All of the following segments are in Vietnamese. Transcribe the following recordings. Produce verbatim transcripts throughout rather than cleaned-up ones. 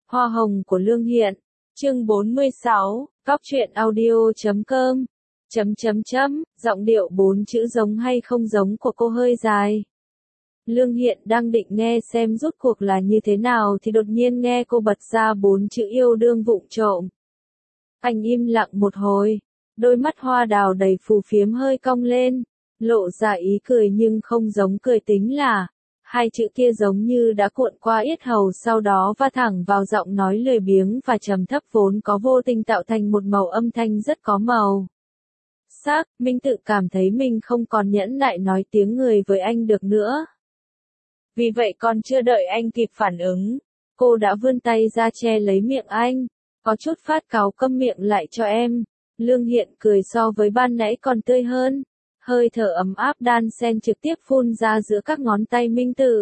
Hoa hồng của Lương Hiện. Chương bốn mươi sáu, Góc truyện audio chấm com. Chấm chấm chấm, giọng điệu bốn chữ giống hay không giống của cô hơi dài. Lương Hiện đang định nghe xem rốt cuộc là như thế nào thì đột nhiên nghe cô bật ra bốn chữ yêu đương vụng trộm. Anh im lặng một hồi, đôi mắt hoa đào đầy phù phiếm hơi cong lên, lộ ra ý cười nhưng không giống cười tính là. Hai chữ kia giống như đã cuộn qua yết hầu sau đó va thẳng vào giọng nói lười biếng và trầm thấp vốn có vô tình tạo thành một màu âm thanh rất có màu sắc. Minh tự cảm thấy mình không còn nhẫn nại nói tiếng người với anh được nữa. Vì vậy còn chưa đợi anh kịp phản ứng, cô đã vươn tay ra che lấy miệng anh, có chút phát cáu câm miệng lại cho em. Lương Hiện cười so với ban nãy còn tươi hơn. Hơi thở ấm áp đan xen trực tiếp phun ra giữa các ngón tay Minh Tự.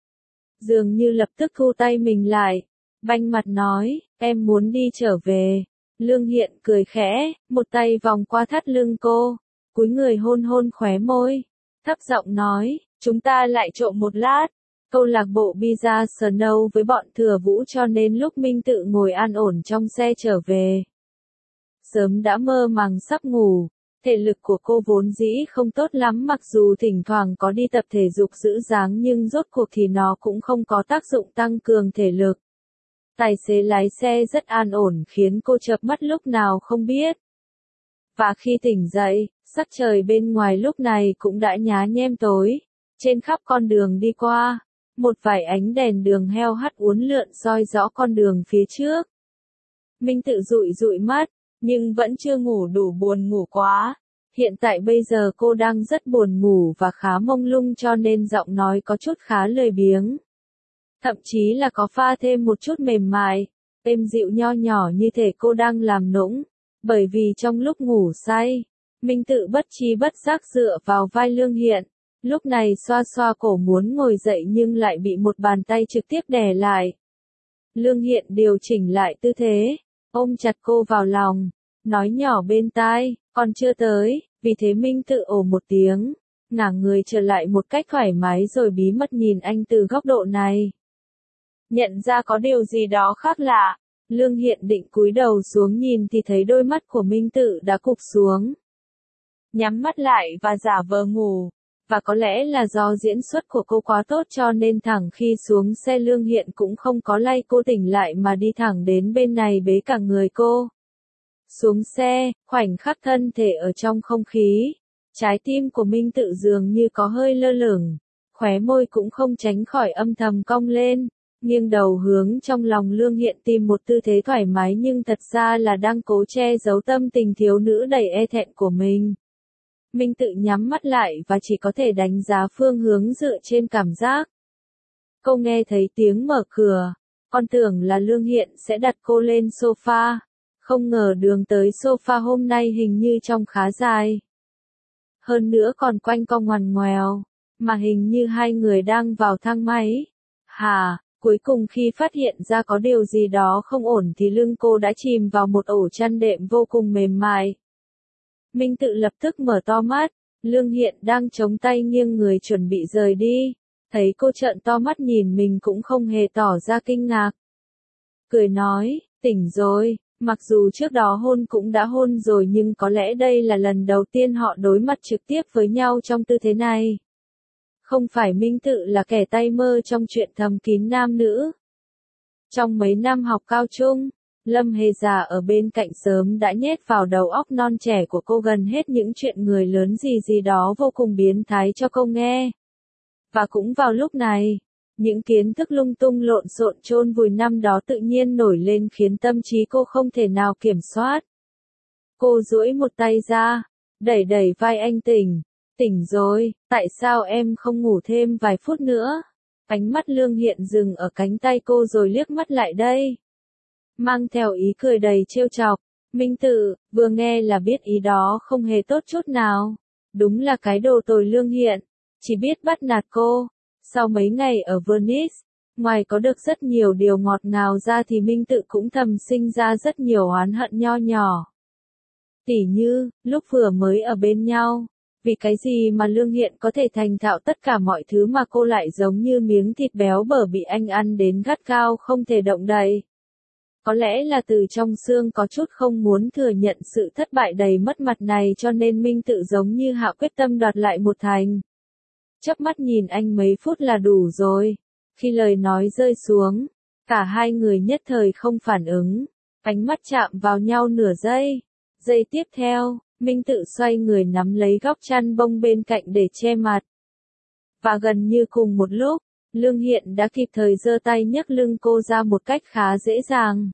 Dường như lập tức thu tay mình lại, banh mặt nói, em muốn đi trở về. Lương Hiện cười khẽ, một tay vòng qua thắt lưng cô, cúi người hôn hôn khóe môi, thấp giọng nói, chúng ta lại trộm một lát. Câu lạc bộ Pizza Snow với bọn Thừa Vũ cho nên lúc Minh Tự ngồi an ổn trong xe trở về. Sớm đã mơ màng sắp ngủ. Thể lực của cô vốn dĩ không tốt lắm mặc dù thỉnh thoảng có đi tập thể dục giữ dáng nhưng rốt cuộc thì nó cũng không có tác dụng tăng cường thể lực. Tài xế lái xe rất an ổn khiến cô chợp mắt lúc nào không biết. Và khi tỉnh dậy, sắc trời bên ngoài lúc này cũng đã nhá nhem tối. Trên khắp con đường đi qua, một vài ánh đèn đường heo hắt uốn lượn soi rõ con đường phía trước. Minh Tự dụi dụi mắt. Nhưng vẫn chưa ngủ đủ buồn ngủ quá. Hiện tại bây giờ cô đang rất buồn ngủ và khá mông lung cho nên giọng nói có chút khá lười biếng. Thậm chí là có pha thêm một chút mềm mại, êm dịu nho nhỏ như thể cô đang làm nũng. Bởi vì trong lúc ngủ say, Minh Tự bất tri bất giác dựa vào vai Lương Hiện. Lúc này xoa xoa cổ muốn ngồi dậy nhưng lại bị một bàn tay trực tiếp đè lại. Lương Hiện điều chỉnh lại tư thế, ôm chặt cô vào lòng, nói nhỏ bên tai, còn chưa tới. Vì thế Minh Tự ồ một tiếng, ngả người trở lại một cách thoải mái rồi bí mật nhìn anh từ góc độ này. Nhận ra có điều gì đó khác lạ, Lương Hiện định cúi đầu xuống nhìn thì thấy đôi mắt của Minh Tự đã cụp xuống. Nhắm mắt lại và giả vờ ngủ, và có lẽ là do diễn xuất của cô quá tốt cho nên thẳng khi xuống xe Lương Hiện cũng không có lay cô tỉnh lại mà đi thẳng đến bên này bế cả người cô. Xuống xe, khoảnh khắc thân thể ở trong không khí, trái tim của Minh Tự dường như có hơi lơ lửng, khóe môi cũng không tránh khỏi âm thầm cong lên, nghiêng đầu hướng trong lòng Lương Hiện tìm một tư thế thoải mái nhưng thật ra là đang cố che giấu tâm tình thiếu nữ đầy e thẹn của mình. Minh Tự nhắm mắt lại và chỉ có thể đánh giá phương hướng dựa trên cảm giác. Cô nghe thấy tiếng mở cửa, con tưởng là Lương Hiện sẽ đặt cô lên sofa. Không ngờ đường tới sofa hôm nay hình như trông khá dài. Hơn nữa còn quanh co ngoằn ngoèo, mà hình như hai người đang vào thang máy. Hà, cuối cùng khi phát hiện ra có điều gì đó không ổn thì lưng cô đã chìm vào một ổ chăn đệm vô cùng mềm mại. Minh Tự lập tức mở to mắt, Lương Hiện đang chống tay nghiêng người chuẩn bị rời đi. Thấy cô trợn to mắt nhìn mình cũng không hề tỏ ra kinh ngạc. Cười nói, tỉnh rồi. Mặc dù trước đó hôn cũng đã hôn rồi nhưng có lẽ đây là lần đầu tiên họ đối mặt trực tiếp với nhau trong tư thế này. Không phải Minh Tự là kẻ tay mơ trong chuyện thầm kín nam nữ. Trong mấy năm học cao trung, Lâm Hề già ở bên cạnh sớm đã nhét vào đầu óc non trẻ của cô gần hết những chuyện người lớn gì gì đó vô cùng biến thái cho cô nghe. Và cũng vào lúc này, những kiến thức lung tung lộn xộn chôn vùi năm đó tự nhiên nổi lên khiến tâm trí cô không thể nào kiểm soát. Cô duỗi một tay ra, đẩy đẩy vai anh tỉnh. Tỉnh rồi, tại sao em không ngủ thêm vài phút nữa? Ánh mắt Lương Hiện dừng ở cánh tay cô rồi liếc mắt lại đây. Mang theo ý cười đầy trêu chọc, Minh Tự, vừa nghe là biết ý đó không hề tốt chút nào. Đúng là cái đồ tồi Lương Hiện, chỉ biết bắt nạt cô. Sau mấy ngày ở Venice, ngoài có được rất nhiều điều ngọt ngào ra thì Minh Tự cũng thầm sinh ra rất nhiều oán hận nho nhỏ. Tỉ như, lúc vừa mới ở bên nhau, vì cái gì mà Lương Hiện có thể thành thạo tất cả mọi thứ mà cô lại giống như miếng thịt béo bở bị anh ăn đến gắt gao không thể động đậy. Có lẽ là từ trong xương có chút không muốn thừa nhận sự thất bại đầy mất mặt này cho nên Minh Tự giống như hạ quyết tâm đoạt lại một thành. Chớp mắt nhìn anh mấy phút là đủ rồi. Khi lời nói rơi xuống, cả hai người nhất thời không phản ứng, ánh mắt chạm vào nhau nửa giây. Giây tiếp theo, Minh Tự xoay người nắm lấy góc chăn bông bên cạnh để che mặt. Và gần như cùng một lúc, Lương Hiện đã kịp thời giơ tay nhấc lưng cô ra một cách khá dễ dàng.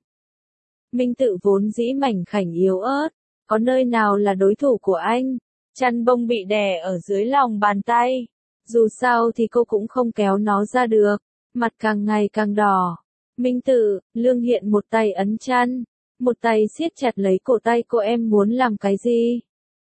Minh Tự vốn dĩ mảnh khảnh yếu ớt, có nơi nào là đối thủ của anh? Chăn bông bị đè ở dưới lòng bàn tay. Dù sao thì cô cũng không kéo nó ra được, mặt càng ngày càng đỏ. Minh Tự, Lương Hiện một tay ấn chăn, một tay siết chặt lấy cổ tay cô. Em muốn làm cái gì?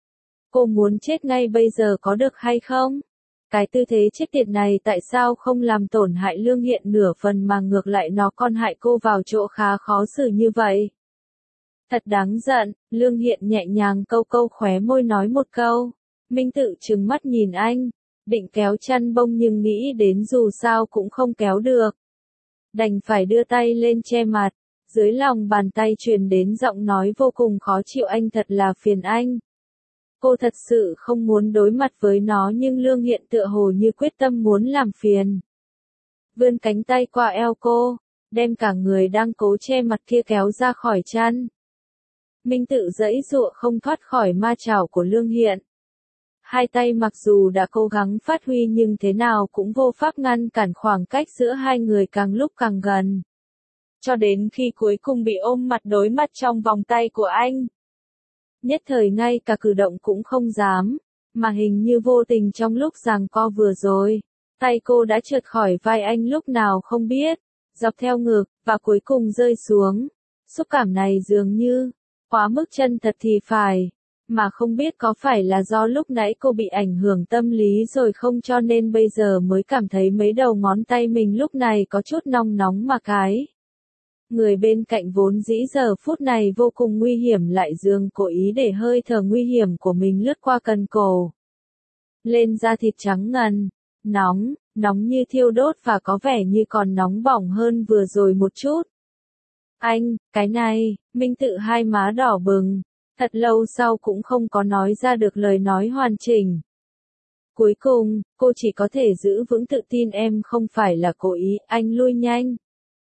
Cô muốn chết ngay bây giờ có được hay không? Cái tư thế chết tiệt này tại sao không làm tổn hại Lương Hiện nửa phần mà ngược lại nó còn hại cô vào chỗ khá khó xử như vậy? Thật đáng giận, Lương Hiện nhẹ nhàng câu câu khóe môi nói một câu. Minh Tự trừng mắt nhìn anh, định kéo chăn bông nhưng nghĩ đến dù sao cũng không kéo được. Đành phải đưa tay lên che mặt, dưới lòng bàn tay truyền đến giọng nói vô cùng khó chịu. Anh thật là phiền anh. Cô thật sự không muốn đối mặt với nó nhưng Lương Hiện tựa hồ như quyết tâm muốn làm phiền. Vươn cánh tay qua eo cô, đem cả người đang cố che mặt kia kéo ra khỏi chăn. Minh Tự giãy giụa không thoát khỏi ma chảo của Lương Hiện. Hai tay mặc dù đã cố gắng phát huy nhưng thế nào cũng vô pháp ngăn cản khoảng cách giữa hai người càng lúc càng gần. Cho đến khi cuối cùng bị ôm mặt đối mặt trong vòng tay của anh. Nhất thời ngay cả cử động cũng không dám, mà hình như vô tình trong lúc giằng co vừa rồi, tay cô đã trượt khỏi vai anh lúc nào không biết, dọc theo ngực, và cuối cùng rơi xuống. Xúc cảm này dường như, quá mức chân thật thì phải, mà không biết có phải là do lúc nãy cô bị ảnh hưởng tâm lý rồi không cho nên bây giờ mới cảm thấy mấy đầu ngón tay mình lúc này có chút nóng nóng mà cái. Người bên cạnh vốn dĩ giờ phút này vô cùng nguy hiểm lại dường cố ý để hơi thở nguy hiểm của mình lướt qua cần cổ. Lên da thịt trắng ngần, nóng, nóng như thiêu đốt và có vẻ như còn nóng bỏng hơn vừa rồi một chút. Anh, cái này, Minh Tự hai má đỏ bừng, thật lâu sau cũng không có nói ra được lời nói hoàn chỉnh. Cuối cùng, cô chỉ có thể giữ vững tự tin. Em không phải là cố ý, anh lui nhanh.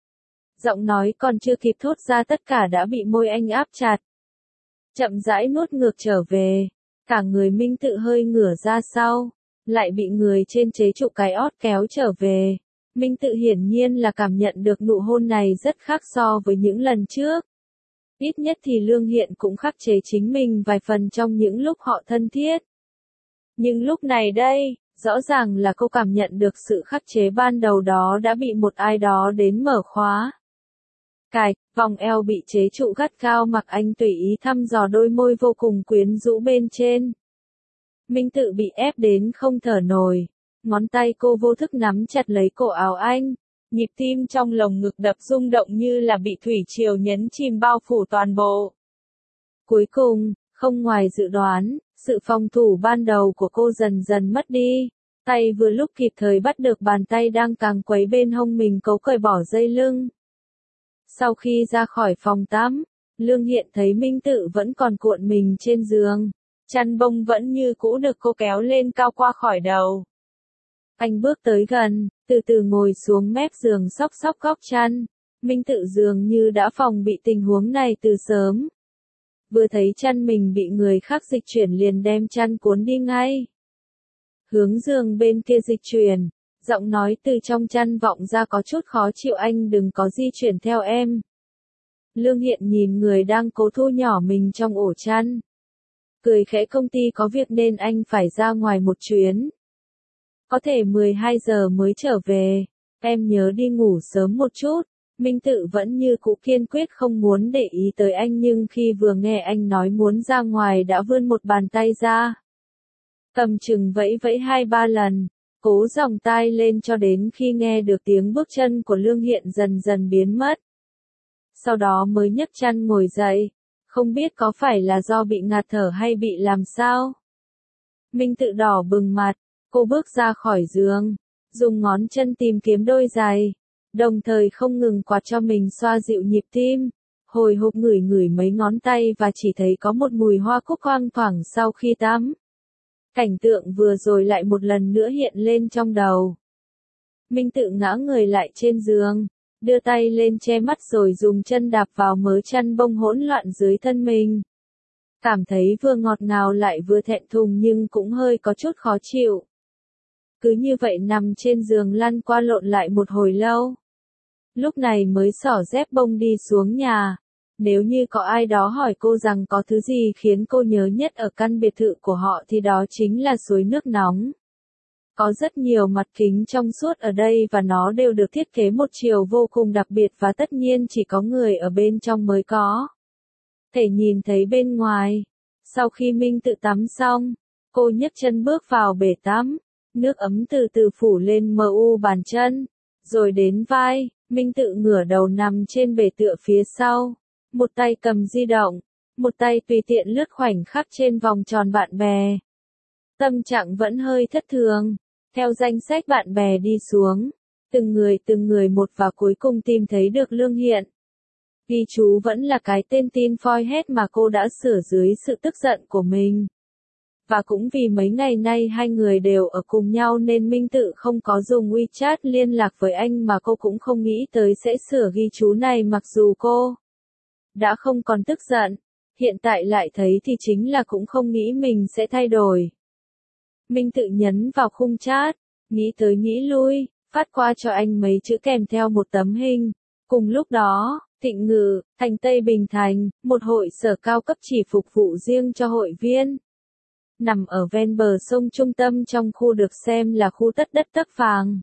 Giọng nói còn chưa kịp thốt ra tất cả đã bị môi anh áp chặt. Chậm rãi nuốt ngược trở về, cả người Minh Tự hơi ngửa ra sau, lại bị người trên chế trụ cái ót kéo trở về. Minh Tự hiển nhiên là cảm nhận được nụ hôn này rất khác so với những lần trước. Ít nhất thì Lương Hiện cũng khắc chế chính mình vài phần trong những lúc họ thân thiết. Nhưng lúc này đây, rõ ràng là cô cảm nhận được sự khắc chế ban đầu đó đã bị một ai đó đến mở khóa. Cài, vòng eo bị chế trụ gắt gao mặc anh tùy ý thăm dò đôi môi vô cùng quyến rũ bên trên. Minh Tự bị ép đến không thở nổi, ngón tay cô vô thức nắm chặt lấy cổ áo anh, nhịp tim trong lồng ngực đập rung động như là bị thủy triều nhấn chìm bao phủ toàn bộ. Cuối cùng, không ngoài dự đoán, sự phòng thủ ban đầu của cô dần dần mất đi, tay vừa lúc kịp thời bắt được bàn tay đang càng quấy bên hông mình cố cởi bỏ dây lưng. Sau khi ra khỏi phòng tắm, Lương Hiện thấy Minh Tự vẫn còn cuộn mình trên giường, chăn bông vẫn như cũ được cô kéo lên cao qua khỏi đầu. Anh bước tới gần, từ từ ngồi xuống mép giường xóc xóc góc chăn. Minh Tự dường như đã phòng bị tình huống này từ sớm. Vừa thấy chăn mình bị người khác dịch chuyển liền đem chăn cuốn đi ngay. Hướng giường bên kia dịch chuyển, giọng nói từ trong chăn vọng ra có chút khó chịu. Anh đừng có di chuyển theo em. Lương Hiện nhìn người đang cố thu nhỏ mình trong ổ chăn. Cười khẽ, công ty có việc nên anh phải ra ngoài một chuyến. Có thể mười hai giờ mới trở về, em nhớ đi ngủ sớm một chút. Minh Tự vẫn như cũ kiên quyết không muốn để ý tới anh nhưng khi vừa nghe anh nói muốn ra ngoài đã vươn một bàn tay ra. Cầm chừng vẫy vẫy hai ba lần, cố dòng tai lên cho đến khi nghe được tiếng bước chân của Lương Hiện dần dần biến mất. Sau đó mới nhấc chăn ngồi dậy, không biết có phải là do bị ngạt thở hay bị làm sao. Minh Tự đỏ bừng mặt, cô bước ra khỏi giường, dùng ngón chân tìm kiếm đôi giày, đồng thời không ngừng quạt cho mình xoa dịu nhịp tim. hồi hộp ngửi ngửi mấy ngón tay và chỉ thấy có một mùi hoa cúc thoang thoảng sau khi tắm. Cảnh tượng vừa rồi lại một lần nữa hiện lên trong đầu. Minh Tự ngã người lại trên giường, đưa tay lên che mắt rồi dùng chân đạp vào mớ chăn bông hỗn loạn dưới thân mình. Cảm thấy vừa ngọt ngào lại vừa thẹn thùng nhưng cũng hơi có chút khó chịu. Cứ như vậy nằm trên giường lăn qua lộn lại một hồi lâu. Lúc này mới xỏ dép bông đi xuống nhà. Nếu như có ai đó hỏi cô rằng có thứ gì khiến cô nhớ nhất ở căn biệt thự của họ thì đó chính là suối nước nóng. Có rất nhiều mặt kính trong suốt ở đây và nó đều được thiết kế một chiều vô cùng đặc biệt và tất nhiên chỉ có người ở bên trong mới có thể nhìn thấy bên ngoài. Sau khi Minh Tự tắm xong, cô nhấc chân bước vào bể tắm, nước ấm từ từ phủ lên mờ u bàn chân, rồi đến vai. Minh Tự ngửa đầu nằm trên bể tựa phía sau, một tay cầm di động, một tay tùy tiện lướt khoảnh khắc trên vòng tròn bạn bè. Tâm trạng vẫn hơi thất thường, theo danh sách bạn bè đi xuống, từng người từng người một và cuối cùng tìm thấy được Lương Hiện. Ghi chú vẫn là cái tên tin phoi hết mà cô đã sửa dưới sự tức giận của mình. Và cũng vì mấy ngày nay hai người đều ở cùng nhau nên Minh Tự không có dùng WeChat liên lạc với anh mà cô cũng không nghĩ tới sẽ sửa ghi chú này mặc dù cô đã không còn tức giận. Hiện tại lại thấy thì chính là cũng không nghĩ mình sẽ thay đổi. Minh Tự nhấn vào khung chat, nghĩ tới nghĩ lui, phát qua cho anh mấy chữ kèm theo một tấm hình. Cùng lúc đó, Thịnh Ngự, thành Tây Bình Thành, một hội sở cao cấp chỉ phục vụ riêng cho hội viên. Nằm ở ven bờ sông trung tâm trong khu được xem là khu tất đất tấc vàng.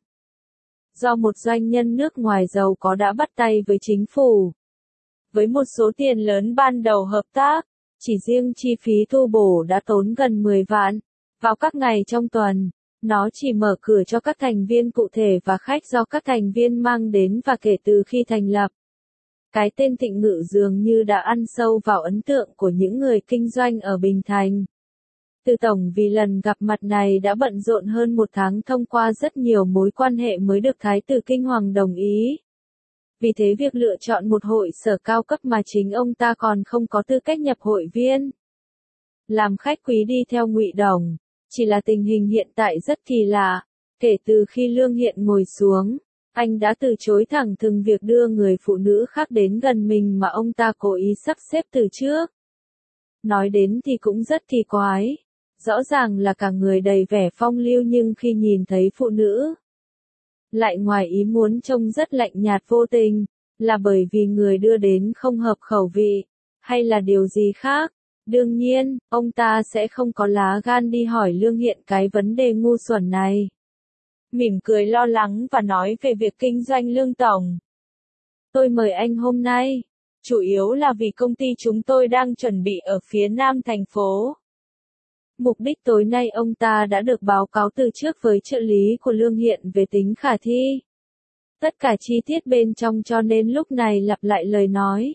Do một doanh nhân nước ngoài giàu có đã bắt tay với chính phủ. Với một số tiền lớn ban đầu hợp tác, chỉ riêng chi phí tu bổ đã tốn gần mười vạn. Vào các ngày trong tuần, nó chỉ mở cửa cho các thành viên cụ thể và khách do các thành viên mang đến và kể từ khi thành lập. Cái tên Thịnh Ngự dường như đã ăn sâu vào ấn tượng của những người kinh doanh ở Bình Thành. Từ tổng vì lần gặp mặt này đã bận rộn hơn một tháng thông qua rất nhiều mối quan hệ mới được Thái tử Kinh Hoàng đồng ý. Vì thế việc lựa chọn một hội sở cao cấp mà chính ông ta còn không có tư cách nhập hội viên. Làm khách quý đi theo Ngụy Đồng, chỉ là tình hình hiện tại rất kỳ lạ. Kể từ khi Lương Hiện ngồi xuống, anh đã từ chối thẳng thừng việc đưa người phụ nữ khác đến gần mình mà ông ta cố ý sắp xếp từ trước. Nói đến thì cũng rất kỳ quái. Rõ ràng là cả người đầy vẻ phong lưu nhưng khi nhìn thấy phụ nữ, lại ngoài ý muốn trông rất lạnh nhạt vô tình, là bởi vì người đưa đến không hợp khẩu vị, hay là điều gì khác. Đương nhiên, ông ta sẽ không có lá gan đi hỏi Lương Hiện cái vấn đề ngu xuẩn này. Mỉm cười lo lắng và nói về việc kinh doanh Lương Tổng. Tôi mời anh hôm nay, chủ yếu là vì công ty chúng tôi đang chuẩn bị ở phía nam thành phố. Mục đích tối nay ông ta đã được báo cáo từ trước với trợ lý của Lương Hiện về tính khả thi. Tất cả chi tiết bên trong cho nên lúc này lặp lại lời nói.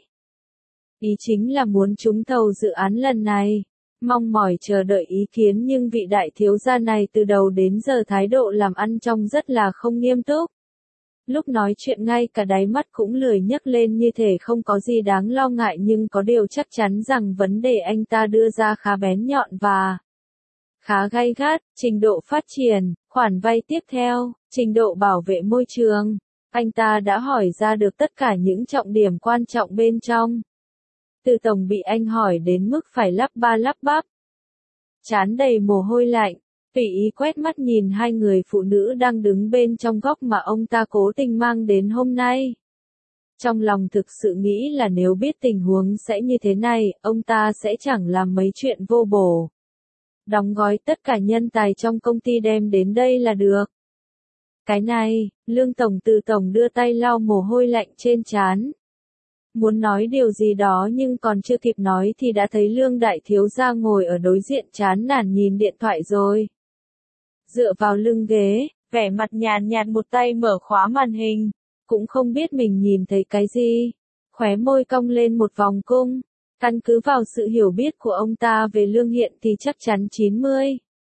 Ý chính là muốn trúng thầu dự án lần này. Mong mỏi chờ đợi ý kiến nhưng vị đại thiếu gia này từ đầu đến giờ thái độ làm ăn trông rất là không nghiêm túc. Lúc nói chuyện ngay cả đáy mắt cũng lười nhấc lên như thể không có gì đáng lo ngại nhưng có điều chắc chắn rằng vấn đề anh ta đưa ra khá bén nhọn và khá gay gắt, trình độ phát triển, khoản vay tiếp theo, trình độ bảo vệ môi trường. Anh ta đã hỏi ra được tất cả những trọng điểm quan trọng bên trong. Từ tổng bị anh hỏi đến mức phải lắp ba lắp bắp. Trán đầy mồ hôi lạnh, tùy ý quét mắt nhìn hai người phụ nữ đang đứng bên trong góc mà ông ta cố tình mang đến hôm nay. Trong lòng thực sự nghĩ là nếu biết tình huống sẽ như thế này, ông ta sẽ chẳng làm mấy chuyện vô bổ. Đóng gói tất cả nhân tài trong công ty đem đến đây là được. Cái này, Lương Tổng từ tổng đưa tay lau mồ hôi lạnh trên trán. Muốn nói điều gì đó nhưng còn chưa kịp nói thì đã thấy Lương Đại Thiếu gia ngồi ở đối diện chán nản nhìn điện thoại rồi. Dựa vào lưng ghế, vẻ mặt nhàn nhạt một tay mở khóa màn hình, cũng không biết mình nhìn thấy cái gì. Khóe môi cong lên một vòng cung, căn cứ vào sự hiểu biết của ông ta về Lương Hiện thì chắc chắn chín mươi.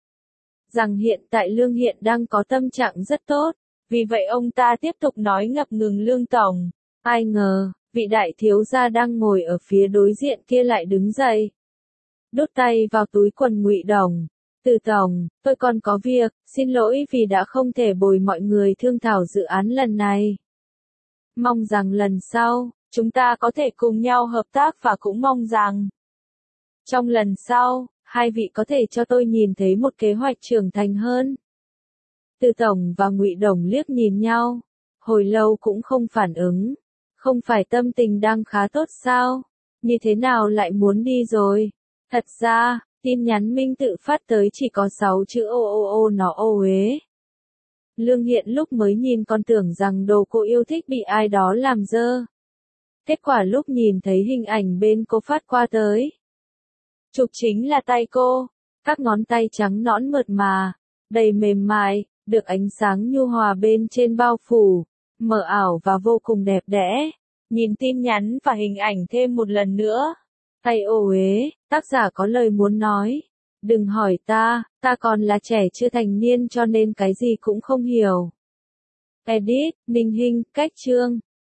Rằng hiện tại Lương Hiện đang có tâm trạng rất tốt, vì vậy ông ta tiếp tục nói ngập ngừng Lương Tổng. Ai ngờ, Vị đại thiếu gia đang ngồi ở phía đối diện kia lại đứng dậy. Đút tay vào túi quần Ngụy Đồng. Từ tổng, tôi còn có việc, xin lỗi vì đã không thể bồi mọi người thương thảo dự án lần này. Mong rằng lần sau, chúng ta có thể cùng nhau hợp tác và cũng mong rằng trong lần sau, hai vị có thể cho tôi nhìn thấy một kế hoạch trưởng thành hơn. Từ tổng và Ngụy Đồng liếc nhìn nhau, hồi lâu cũng không phản ứng. Không phải tâm tình đang khá tốt sao? Như thế nào lại muốn đi rồi? Thật ra, tin nhắn Minh tự phát tới chỉ có sáu chữ ô ô ô nó ô uế. Lương Hiện lúc mới nhìn còn tưởng rằng đồ cô yêu thích bị ai đó làm dơ. Kết quả lúc nhìn thấy hình ảnh bên cô phát qua tới. Chụp chính là tay cô, các ngón tay trắng nõn mượt mà, đầy mềm mại, được ánh sáng nhu hòa bên trên bao phủ, mờ ảo và vô cùng đẹp đẽ. Nhìn tin nhắn và hình ảnh thêm một lần nữa. Tay ô uế, tác giả có lời muốn nói. Đừng hỏi ta, ta còn là trẻ chưa thành niên cho nên cái gì cũng không hiểu. Edit, Ninh Hinh, cách chương.